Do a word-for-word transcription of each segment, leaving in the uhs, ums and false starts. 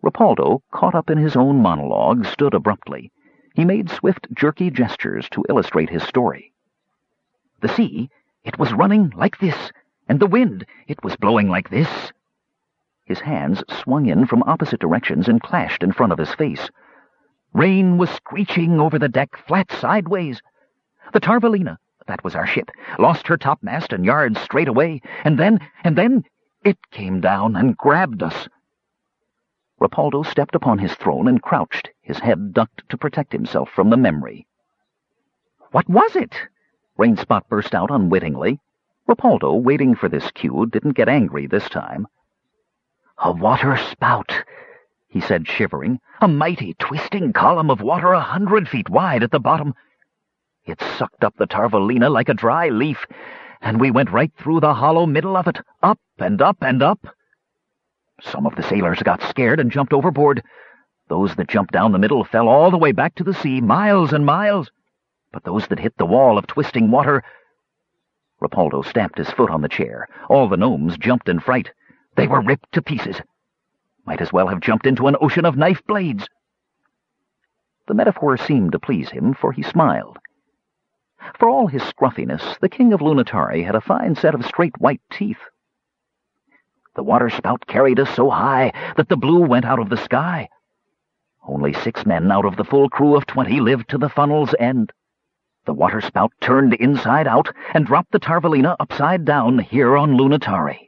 Rapaldo, caught up in his own monologue, stood abruptly. He made swift, jerky gestures to illustrate his story. The sea, it was running like this, and the wind, it was blowing like this. His hands swung in from opposite directions and clashed in front of his face. Rain was screeching over the deck, flat sideways. The Tarvalina, that was our ship, lost her topmast and yards straight away, and then, and then, it came down and grabbed us. Rapaldo stepped upon his throne and crouched, his head ducked to protect himself from the memory. "What was it?" Rainspot burst out unwittingly. Rapaldo, waiting for this cue, didn't get angry this time. "A water spout," he said, shivering. "A mighty, twisting column of water a hundred feet wide at the bottom. It sucked up the Tarvalina like a dry leaf, and we went right through the hollow middle of it, up and up and up. Some of the sailors got scared and jumped overboard. Those that jumped down the middle fell all the way back to the sea, miles and miles. But those that hit the wall of twisting water—" Rapaldo stamped his foot on the chair. All the gnomes jumped in fright. They were ripped to pieces. Might as well have jumped into an ocean of knife blades. The metaphor seemed to please him, for he smiled. For all his scruffiness, the king of Lunitari had a fine set of straight white teeth. "The waterspout carried us so high that the blue went out of the sky. Only six men out of the full crew of twenty lived to the funnel's end. The waterspout turned inside out and dropped the Tarvalina upside down here on Lunitari."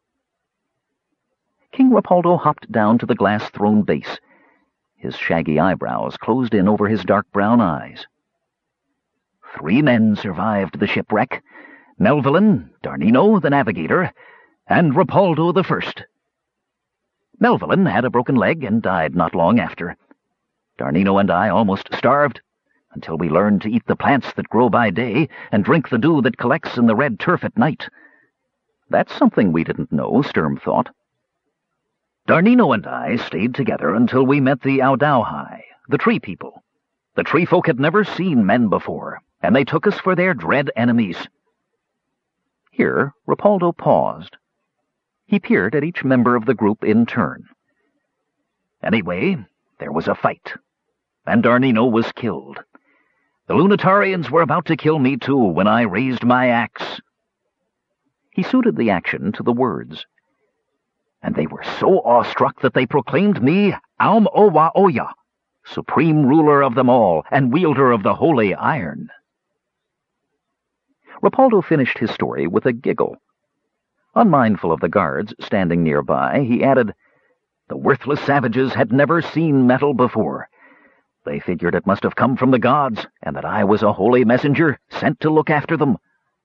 King Rapaldo hopped down to the glass throne base. His shaggy eyebrows closed in over his dark brown eyes. "Three men survived the shipwreck. Melvillin, Darnino, the navigator, and Rapaldo the First. Melvillin had a broken leg and died not long after. Darnino and I almost starved, until we learned to eat the plants that grow by day and drink the dew that collects in the red turf at night. That's something we didn't know, Sturm thought. Darnino and I stayed together until we met the Audauhai, the tree people. The tree folk had never seen men before, and they took us for their dread enemies." Here Rapaldo paused. He peered at each member of the group in turn. "Anyway, there was a fight, and Darnino was killed. The Lunitarians were about to kill me too when I raised my axe." He suited the action to the words. "And they were so awestruck that they proclaimed me Aum Owa Oya, supreme ruler of them all and wielder of the holy iron." Rapaldo finished his story with a giggle. Unmindful of the guards standing nearby, he added, "The worthless savages had never seen metal before. They figured it must have come from the gods, and that I was a holy messenger sent to look after them."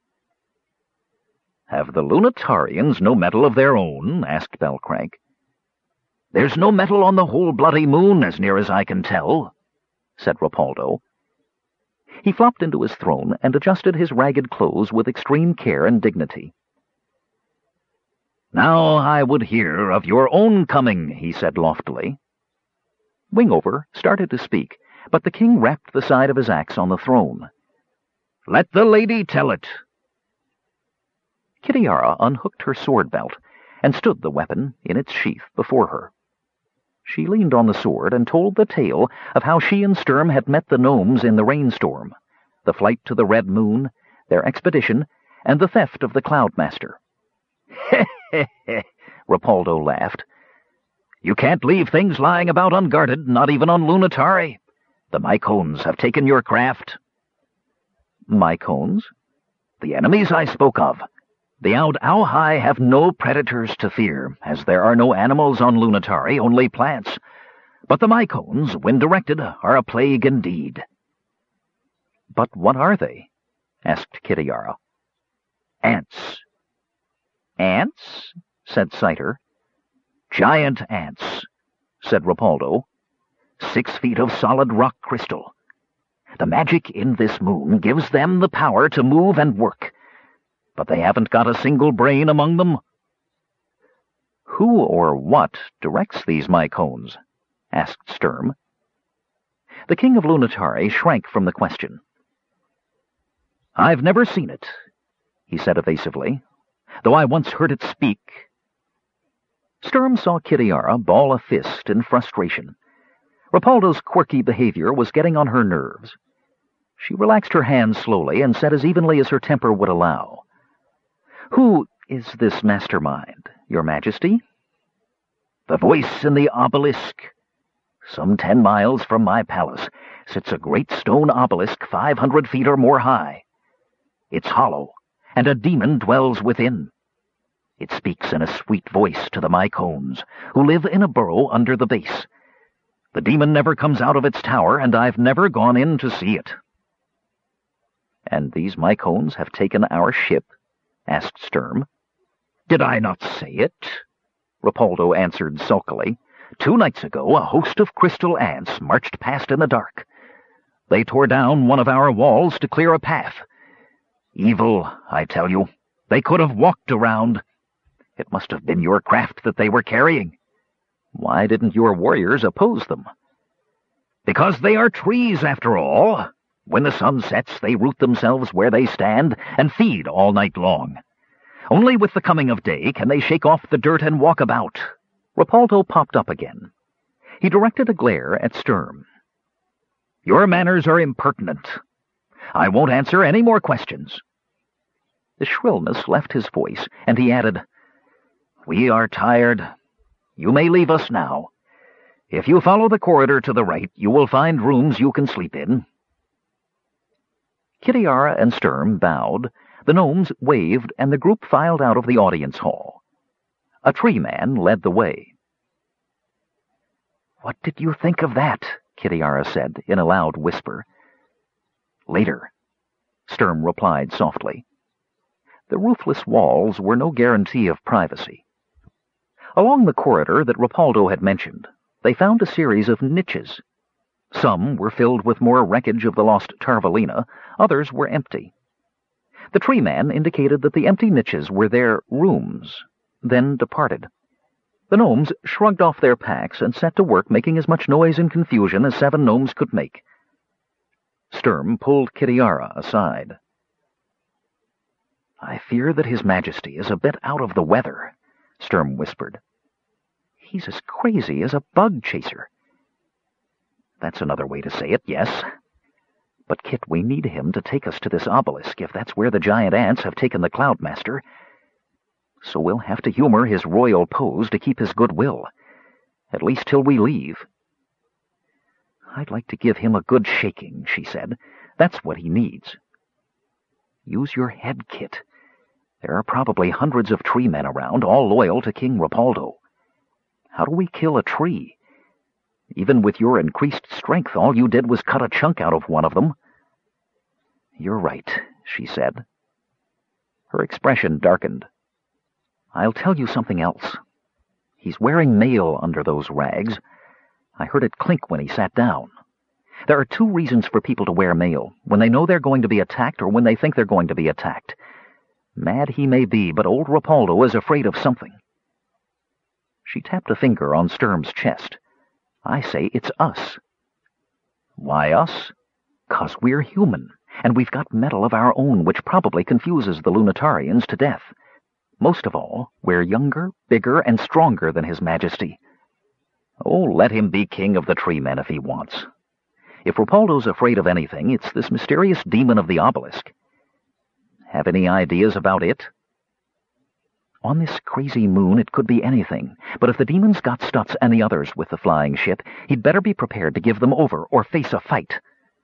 "Have the Lunitarians no metal of their own?" asked Belcrank. "There's no metal on the whole bloody moon, as near as I can tell," said Rapaldo. He flopped into his throne and adjusted his ragged clothes with extreme care and dignity. "Now I would hear of your own coming," he said loftily. Wingover started to speak, but the king rapped the side of his axe on the throne. "Let the lady tell it." Kitiara unhooked her sword belt and stood the weapon in its sheath before her. She leaned on the sword and told the tale of how she and Sturm had met the gnomes in the rainstorm, the flight to the Red Moon, their expedition, and the theft of the Cloudmaster. "Heh, heh, heh," Rapaldo laughed. "You can't leave things lying about unguarded, not even on Lunitari. The Mycones have taken your craft." "Mycones?" "The enemies I spoke of. The Audauhai have no predators to fear, as there are no animals on Lunitari, only plants. But the Mycones, when directed, are a plague indeed." "But what are they?" asked Kitiara. "Ants." "Ants?" said Citer. "Giant ants," said Rapaldo. "Six feet of solid rock crystal. The magic in this moon gives them the power to move and work, but they haven't got a single brain among them." "Who or what directs these Mycones?" asked Sturm. The king of Lunitari shrank from the question. "I've never seen it," he said evasively, "though I once heard it speak." Sturm saw Kitiara ball a fist in frustration. Rapaldo's quirky behavior was getting on her nerves. She relaxed her hands slowly and said as evenly as her temper would allow, "Who is this mastermind, Your Majesty?" "The voice in the obelisk. Some ten miles from my palace sits a great stone obelisk five hundred feet or more high. It's hollow, and a demon dwells within. It speaks in a sweet voice to the Mycones, who live in a burrow under the base. The demon never comes out of its tower, and I've never gone in to see it." "And these Mycones have taken our ship?" asked Sturm. "Did I not say it?" Rapaldo answered sulkily. "Two nights ago, a host of crystal ants marched past in the dark. They tore down one of our walls to clear a path. Evil, I tell you. They could have walked around. It must have been your craft that they were carrying." "Why didn't your warriors oppose them?" "Because they are trees, after all. When the sun sets, they root themselves where they stand and feed all night long. Only with the coming of day can they shake off the dirt and walk about." Rapaldo popped up again. He directed a glare at Sturm. "Your manners are impertinent. I won't answer any more questions." The shrillness left his voice, and he added, "We are tired. You may leave us now. If you follow the corridor to the right, you will find rooms you can sleep in." Kitiara and Sturm bowed, the gnomes waved, and the group filed out of the audience hall. A tree man led the way. "What did you think of that?" Kitiara said in a loud whisper. "Later," Sturm replied softly. The roofless walls were no guarantee of privacy. Along the corridor that Rapaldo had mentioned, they found a series of niches. Some were filled with more wreckage of the lost Tarvalina, others were empty. The tree man indicated that the empty niches were their rooms, then departed. The gnomes shrugged off their packs and set to work making as much noise and confusion as seven gnomes could make. Sturm pulled Kitiara aside. "I fear that His Majesty is a bit out of the weather," Sturm whispered. "He's as crazy as a bug chaser." "That's another way to say it, yes. But, Kit, we need him to take us to this obelisk if that's where the giant ants have taken the Cloudmaster. So we'll have to humor his royal pose to keep his goodwill, at least till we leave." "I'd like to give him a good shaking," she said. "That's what he needs." "Use your head, Kit. There are probably hundreds of tree men around, all loyal to King Rapaldo. How do we kill a tree? Even with your increased strength, all you did was cut a chunk out of one of them." "You're right," she said. Her expression darkened. "I'll tell you something else. He's wearing mail under those rags. I heard it clink when he sat down. There are two reasons for people to wear mail, when they know they're going to be attacked or when they think they're going to be attacked. Mad he may be, but old Rapaldo is afraid of something." She tapped a finger on Sturm's chest. "I say it's us." "Why us?" "'Cause we're human, and we've got metal of our own which probably confuses the Lunatarians to death. Most of all, we're younger, bigger, and stronger than His Majesty. Oh, let him be king of the tree men if he wants. If Rapaldo's afraid of anything, it's this mysterious demon of the obelisk. Have any ideas about it?" "On this crazy moon it could be anything, but if the demon's got Stutz and the others with the flying ship, he'd better be prepared to give them over or face a fight."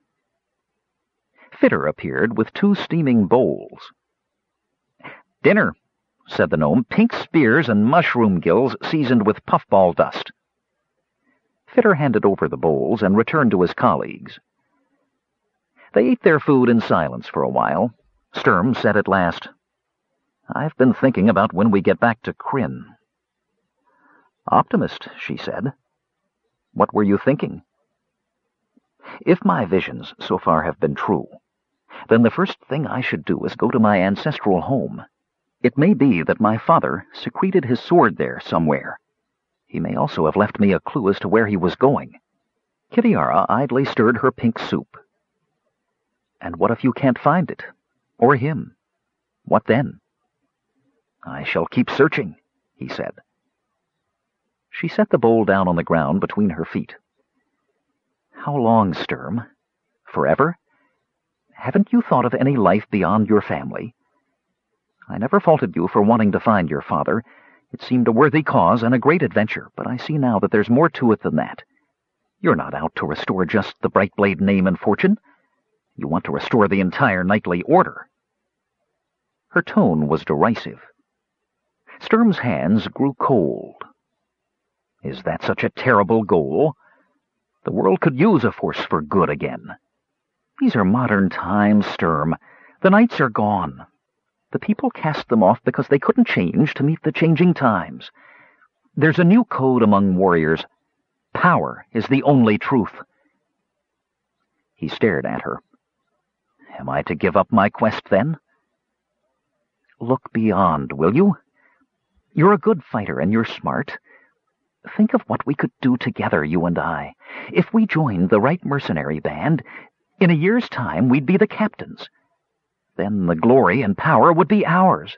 Fitter appeared with two steaming bowls. "Dinner," said the gnome, "pink spears and mushroom gills seasoned with puffball dust." Fitter handed over the bowls and returned to his colleagues. They ate their food in silence for a while. Sturm said at last, "I've been thinking about when we get back to Krynn." "Optimist," she said. "What were you thinking?" "If my visions so far have been true, then the first thing I should do is go to my ancestral home. It may be that my father secreted his sword there somewhere. He may also have left me a clue as to where he was going." Kitiara idly stirred her pink soup. "And what if you can't find it? Or him? What then?" "I shall keep searching," he said. She set the bowl down on the ground between her feet. How long, Sturm? Forever? Haven't you thought of any life beyond your family? I never faulted you for wanting to find your father. It seemed a worthy cause and a great adventure, but I see now that there's more to it than that. You're not out to restore just the Brightblade name and fortune. You want to restore the entire knightly order. Her tone was derisive. Sturm's hands grew cold. Is that such a terrible goal? The world could use a force for good again. These are modern times, Sturm. The knights are gone. The people cast them off because they couldn't change to meet the changing times. There's a new code among warriors. Power is the only truth. He stared at her. Am I to give up my quest, then? Look beyond, will you? You're a good fighter, and you're smart. Think of what we could do together, you and I. If we joined the right mercenary band, in a year's time we'd be the captains. Then the glory and power would be ours.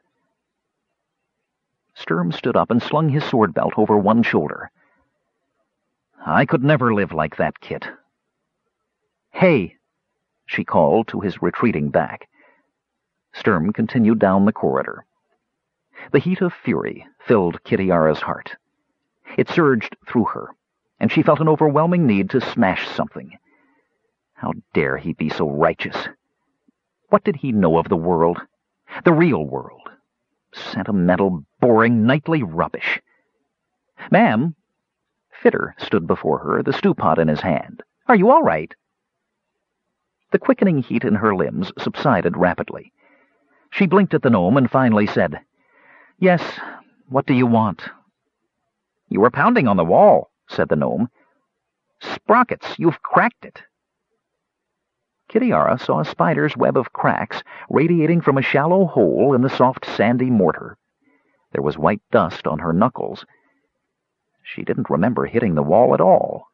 Sturm stood up and slung his sword belt over one shoulder. I could never live like that, Kit. Hey, she called to his retreating back. Sturm continued down the corridor. The heat of fury filled Kitiara's heart. It surged through her, and she felt an overwhelming need to smash something. How dare he be so righteous? What did he know of the world? The real world. Sentimental, boring, knightly rubbish. Ma'am. Fitter stood before her, the stew pot in his hand. Are you all right? The quickening heat in her limbs subsided rapidly. She blinked at the gnome and finally said, Yes, what do you want? You were pounding on the wall, said the gnome. Sprockets, you've cracked it. Kitiara saw a spider's web of cracks radiating from a shallow hole in the soft sandy mortar. There was white dust on her knuckles. She didn't remember hitting the wall at all.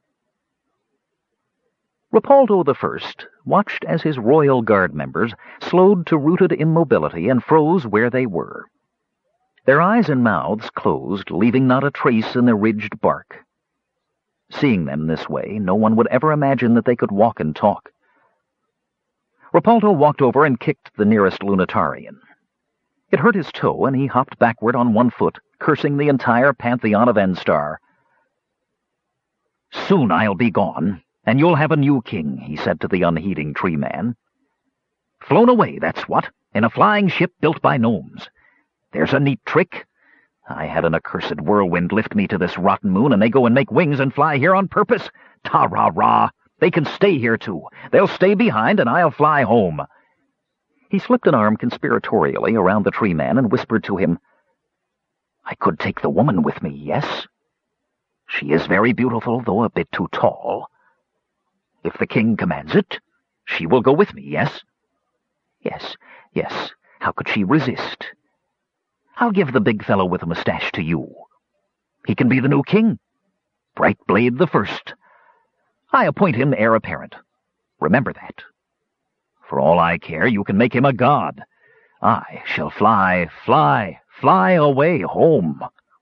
Rapaldo the First watched as his royal guard members slowed to rooted immobility and froze where they were. Their eyes and mouths closed, leaving not a trace in the ridged bark. Seeing them this way, no one would ever imagine that they could walk and talk. Rapaldo walked over and kicked the nearest Lunatarian. It hurt his toe, and he hopped backward on one foot, cursing the entire pantheon of Enstar. Soon I'll be gone, and you'll have a new king, he said to the unheeding tree man. Flown away, that's what, in a flying ship built by gnomes. There's a neat trick. I had an accursed whirlwind lift me to this rotten moon, and they go and make wings and fly here on purpose. Ta-ra-ra! They can stay here, too. They'll stay behind, and I'll fly home. He slipped an arm conspiratorially around the tree man and whispered to him, I could take the woman with me, yes? She is very beautiful, though a bit too tall. If the king commands it, she will go with me, yes? Yes, yes. How could she resist? I'll give the big fellow with a mustache to you. He can be the new king. Brightblade the First. I appoint him heir apparent. Remember that. For all I care, you can make him a god. I shall fly, fly, fly away home.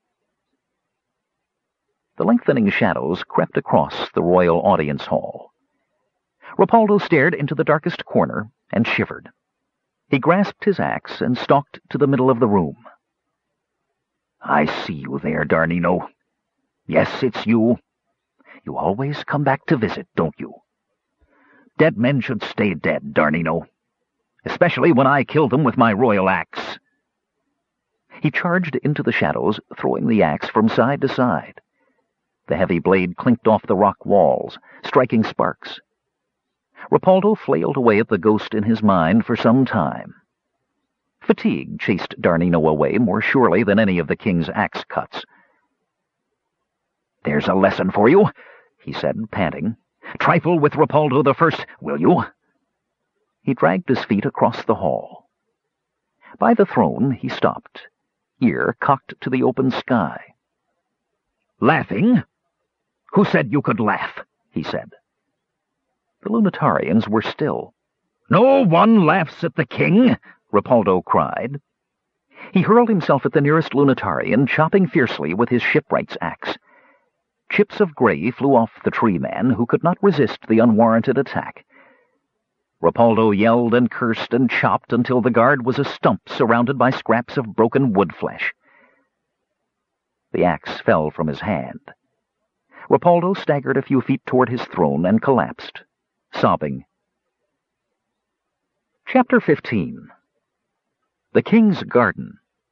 The lengthening shadows crept across the royal audience hall. Rapaldo stared into the darkest corner and shivered. He grasped his axe and stalked to the middle of the room. I see you there, Darnino. Yes, it's you. You always come back to visit, don't you? Dead men should stay dead, Darnino. Especially when I kill them with my royal axe. He charged into the shadows, throwing the axe from side to side. The heavy blade clinked off the rock walls, striking sparks. Rapaldo flailed away at the ghost in his mind for some time. Fatigue chased Darnino away more surely than any of the king's axe cuts. There's a lesson for you, he said, panting. Trifle with Rapaldo the First, will you? He dragged his feet across the hall. By the throne he stopped, ear cocked to the open sky. Laughing? Who said you could laugh? He said. The Lunatarians were still. No one laughs at the king, Rapaldo cried. He hurled himself at the nearest Lunatarian, chopping fiercely with his shipwright's axe. Chips of gray flew off the tree man, who could not resist the unwarranted attack. Rapaldo yelled and cursed and chopped until the guard was a stump surrounded by scraps of broken wood flesh. The axe fell from his hand. Rapaldo staggered a few feet toward his throne and collapsed, sobbing. Chapter fifteen. The King's Garden.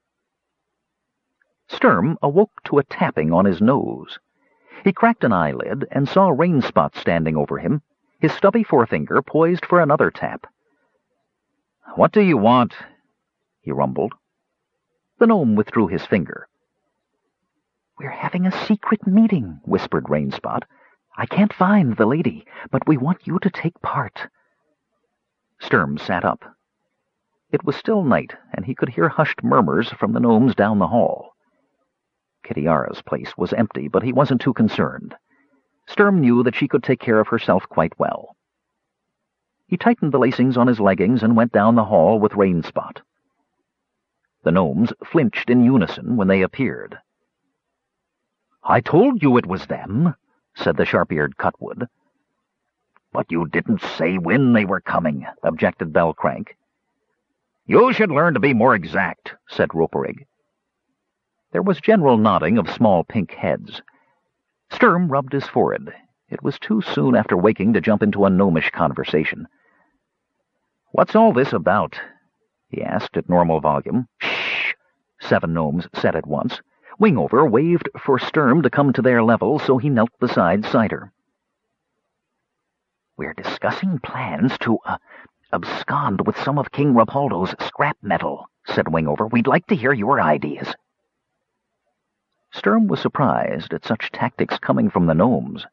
Sturm awoke to a tapping on his nose. He cracked an eyelid and saw Rainspot standing over him, his stubby forefinger poised for another tap. "What do you want?" he rumbled. The gnome withdrew his finger. "We're having a secret meeting," whispered Rainspot. "I can't find the lady, but we want you to take part." Sturm sat up. It was still night, and he could hear hushed murmurs from the gnomes down the hall. Kitiara's place was empty, but he wasn't too concerned. Sturm knew that she could take care of herself quite well. He tightened the lacings on his leggings and went down the hall with Rainspot. The gnomes flinched in unison when they appeared. "I told you it was them," said the sharp-eared Cutwood. "But you didn't say when they were coming," objected Bellcrank. "You should learn to be more exact," said Roperig. There was general nodding of small pink heads. Sturm rubbed his forehead. It was too soon after waking to jump into a gnomish conversation. "What's all this about?" he asked at normal volume. "Shh!" seven gnomes said at once. Wingover waved for Sturm to come to their level, so he knelt beside Cider. "We're discussing plans to uh, abscond with some of King Rapaldo's scrap metal," said Wingover. "We'd like to hear your ideas." Sturm was surprised at such tactics coming from the gnomes.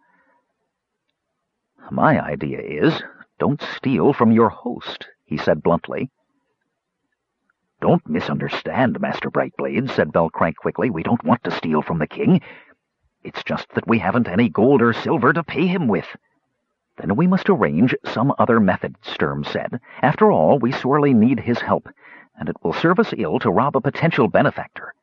"My idea is, don't steal from your host," he said bluntly. "Don't misunderstand, Master Brightblade," said Bellcrank quickly. "We don't want to steal from the king. It's just that we haven't any gold or silver to pay him with." "Then we must arrange some other method," Sturm said. "After all, we sorely need his help, and it will serve us ill to rob a potential benefactor."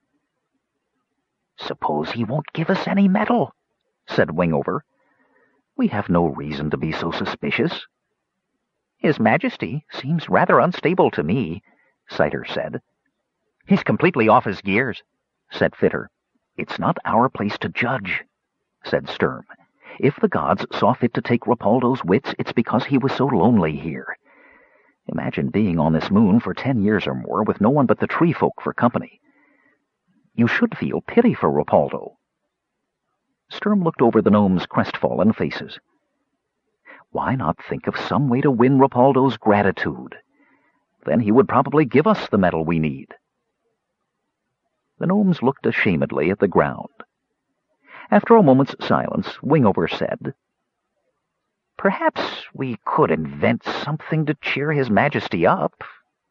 "Suppose he won't give us any metal," said Wingover. "We have no reason to be so suspicious." "His Majesty seems rather unstable to me," Cider said. "He's completely off his gears," said Fitter. "It's not our place to judge," said Sturm. "If the gods saw fit to take Rapaldo's wits, it's because he was so lonely here. Imagine being on this moon for ten years or more with no one but the tree folk for company. You should feel pity for Rapaldo." Sturm looked over the gnomes' crestfallen faces. "Why not think of some way to win Rapaldo's gratitude? Then he would probably give us the metal we need." The gnomes looked ashamedly at the ground. After a moment's silence, Wingover said, "Perhaps we could invent something to cheer His Majesty up."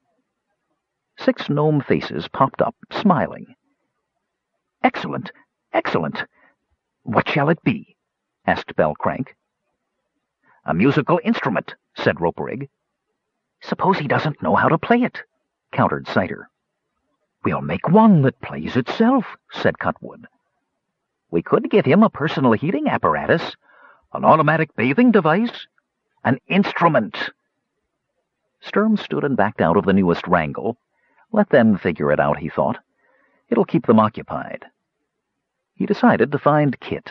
Six gnome faces popped up, smiling. "Excellent, excellent. What shall it be?" asked Bellcrank. "A musical instrument," said Roperig. "Suppose he doesn't know how to play it," countered Cider. "We'll make one that plays itself," said Cutwood. "We could give him a personal heating apparatus, an automatic bathing device, an instrument." Sturm stood and backed out of the newest wrangle. Let them figure it out, he thought. It'll keep them occupied. He decided to find Kit.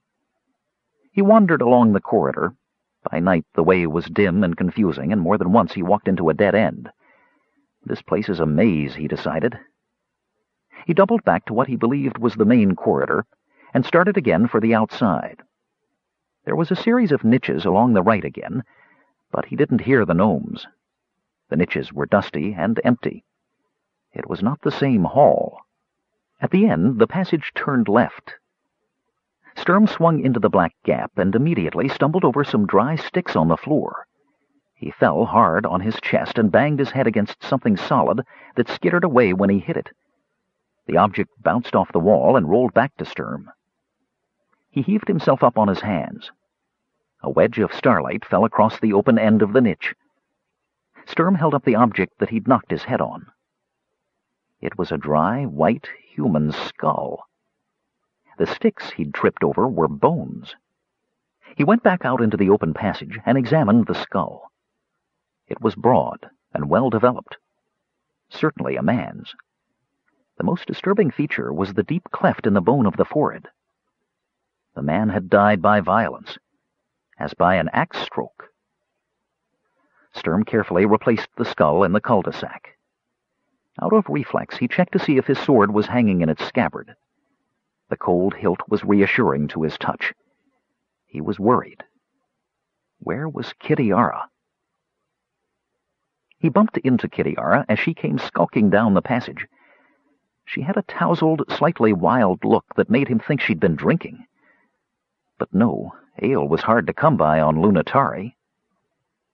He wandered along the corridor. By night the way was dim and confusing, and more than once he walked into a dead end. This place is a maze, he decided. He doubled back to what he believed was the main corridor, and started again for the outside. There was a series of niches along the right again, but he didn't hear the gnomes. The niches were dusty and empty. It was not the same hall. At the end, the passage turned left. Sturm swung into the black gap and immediately stumbled over some dry sticks on the floor. He fell hard on his chest and banged his head against something solid that skittered away when he hit it. The object bounced off the wall and rolled back to Sturm. He heaved himself up on his hands. A wedge of starlight fell across the open end of the niche. Sturm held up the object that he'd knocked his head on. It was a dry, white human skull. The sticks he'd tripped over were bones. He went back out into the open passage and examined the skull. It was broad and well-developed. Certainly a man's. The most disturbing feature was the deep cleft in the bone of the forehead. The man had died by violence, as by an axe stroke. Sturm carefully replaced the skull in the cul-de-sac. Out of reflex, he checked to see if his sword was hanging in its scabbard. The cold hilt was reassuring to his touch. He was worried. Where was Kitiara? He bumped into Kitiara as she came skulking down the passage. She had a tousled, slightly wild look that made him think she'd been drinking. But no, ale was hard to come by on Lunatari.